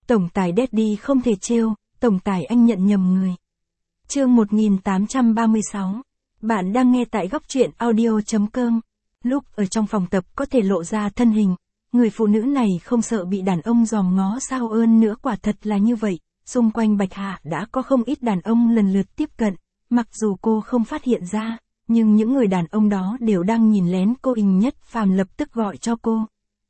Tổng tài Daddy không thể trêu, tổng tài anh nhận nhầm người. Chương 1836. Bạn đang nghe tại góc truyện audio.com. Lúc ở trong phòng tập có thể lộ ra thân hình, người phụ nữ này không sợ bị đàn ông dòm ngó sao ơn nữa, quả thật là như vậy. Xung quanh Bạch Hạ đã có không ít đàn ông lần lượt tiếp cận, mặc dù cô không phát hiện ra, nhưng những người đàn ông đó đều đang nhìn lén cô. Hình Nhất Phàm lập tức gọi cho cô.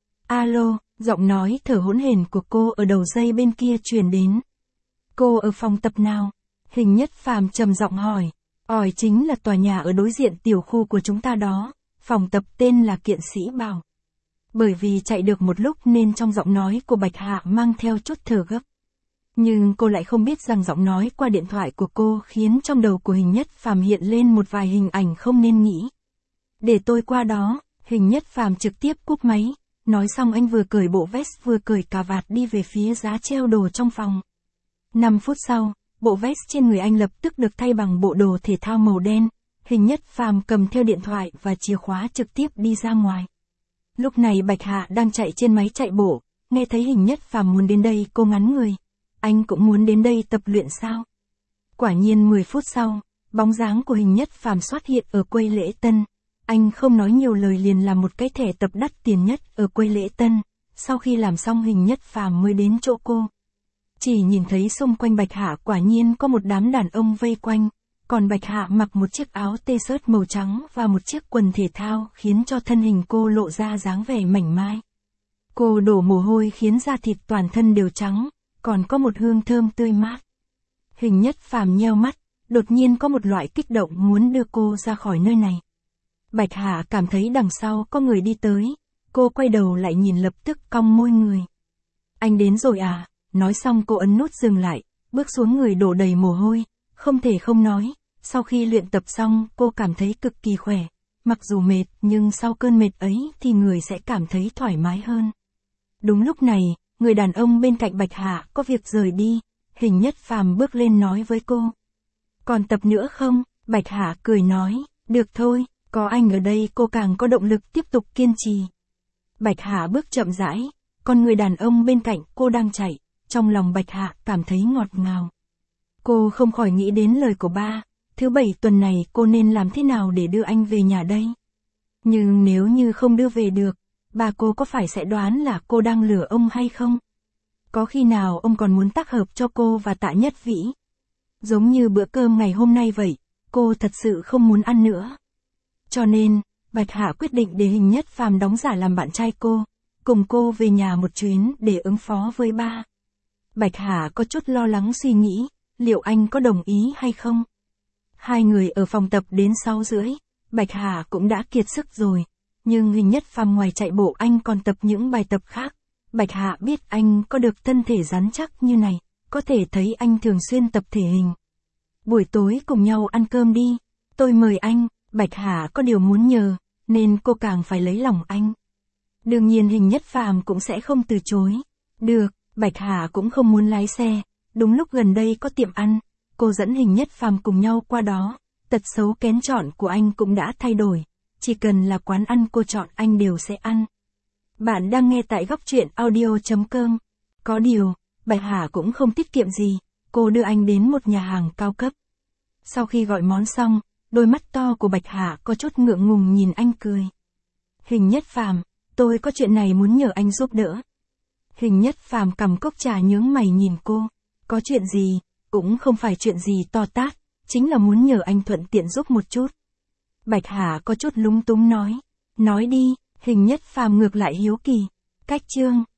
Alo, giọng nói thở hổn hển của cô ở đầu dây bên kia truyền đến. Cô ở phòng tập nào? Hình Nhất Phàm trầm giọng hỏi. Chính là tòa nhà ở đối diện tiểu khu của chúng ta đó, phòng tập tên là Kiện Sĩ Bảo. Bởi vì chạy được một lúc nên trong giọng nói của Bạch Hạ mang theo chút thở gấp. Nhưng cô lại không biết rằng giọng nói qua điện thoại của cô khiến trong đầu của Hình Nhất Phàm hiện lên một vài hình ảnh không nên nghĩ. Để tôi qua đó. Hình Nhất Phàm trực tiếp cúp máy. Nói xong anh vừa cởi bộ vest vừa cởi cà vạt đi về phía giá treo đồ trong phòng. 5 phút sau, bộ vest trên người anh lập tức được thay bằng bộ đồ thể thao màu đen. Hình Nhất Phàm cầm theo điện thoại và chìa khóa trực tiếp đi ra ngoài. Lúc này Bạch Hạ đang chạy trên máy chạy bộ, nghe thấy Hình Nhất Phàm muốn đến đây, cô ngắn người. Anh cũng muốn đến đây tập luyện sao? Quả nhiên 10 phút sau, bóng dáng của Hình Nhất Phàm xuất hiện ở quầy lễ tân. Anh không nói nhiều lời liền làm một cái thẻ tập đắt tiền nhất ở quầy lễ tân. Sau khi làm xong Hình Nhất Phàm mới đến chỗ cô. Chỉ nhìn thấy xung quanh Bạch Hạ quả nhiên có một đám đàn ông vây quanh. Còn Bạch Hạ mặc một chiếc áo t-shirt màu trắng và một chiếc quần thể thao khiến cho thân hình cô lộ ra dáng vẻ mảnh mai. Cô đổ mồ hôi khiến da thịt toàn thân đều trắng, còn có một hương thơm tươi mát. Hình Nhất Phàm nheo mắt, đột nhiên có một loại kích động muốn đưa cô ra khỏi nơi này. Bạch Hạ cảm thấy đằng sau có người đi tới, cô quay đầu lại nhìn lập tức cong môi người. Anh đến rồi à? Nói xong cô ấn nút dừng lại, bước xuống người đổ đầy mồ hôi, không thể không nói, sau khi luyện tập xong cô cảm thấy cực kỳ khỏe, mặc dù mệt nhưng sau cơn mệt ấy thì người sẽ cảm thấy thoải mái hơn. Đúng lúc này, người đàn ông bên cạnh Bạch Hạ có việc rời đi, Hình Nhất Phàm bước lên nói với cô. Còn tập nữa không? Bạch Hạ cười nói, được thôi, có anh ở đây cô càng có động lực tiếp tục kiên trì. Bạch Hạ bước chậm rãi, còn người đàn ông bên cạnh cô đang chạy, trong lòng Bạch Hạ cảm thấy ngọt ngào. Cô không khỏi nghĩ đến lời của ba, thứ bảy tuần này cô nên làm thế nào để đưa anh về nhà đây? Nhưng nếu như không đưa về được, bà cô có phải sẽ đoán là cô đang lừa ông hay không? Có khi nào ông còn muốn tác hợp cho cô và Tạ Nhất Vĩ? Giống như bữa cơm ngày hôm nay vậy, cô thật sự không muốn ăn nữa. Cho nên, Bạch Hạ quyết định để Hình Nhất Phàm đóng giả làm bạn trai cô, cùng cô về nhà một chuyến để ứng phó với ba. Bạch Hạ có chút lo lắng suy nghĩ, liệu anh có đồng ý hay không? Hai người ở phòng tập đến 6:30, Bạch Hạ cũng đã kiệt sức rồi, nhưng Hình Nhất Phàm ngoài chạy bộ anh còn tập những bài tập khác. Bạch Hạ biết anh có được thân thể rắn chắc như này, có thể thấy anh thường xuyên tập thể hình. Buổi tối cùng nhau ăn cơm đi, tôi mời anh. Bạch Hạ có điều muốn nhờ, nên cô càng phải lấy lòng anh. Đương nhiên Hình Nhất Phàm cũng sẽ không từ chối. Được, Bạch Hạ cũng không muốn lái xe, đúng lúc gần đây có tiệm ăn, cô dẫn Hình Nhất Phàm cùng nhau qua đó. Tật xấu kén chọn của anh cũng đã thay đổi, chỉ cần là quán ăn cô chọn anh đều sẽ ăn. Bạn đang nghe tại góc truyện audio.com. Có điều, Bạch Hạ cũng không tiết kiệm gì, cô đưa anh đến một nhà hàng cao cấp. Sau khi gọi món xong, đôi mắt to của Bạch Hạ có chút ngượng ngùng nhìn anh cười. Hình Nhất Phàm, tôi có chuyện này muốn nhờ anh giúp đỡ. Hình Nhất Phàm cầm cốc trà nhướng mày nhìn cô. Có chuyện gì? Cũng không phải chuyện gì to tát, chính là muốn nhờ anh thuận tiện giúp một chút. Bạch Hạ có chút lúng túng nói. Nói đi. Hình Nhất Phàm ngược lại hiếu kỳ. Cách chương.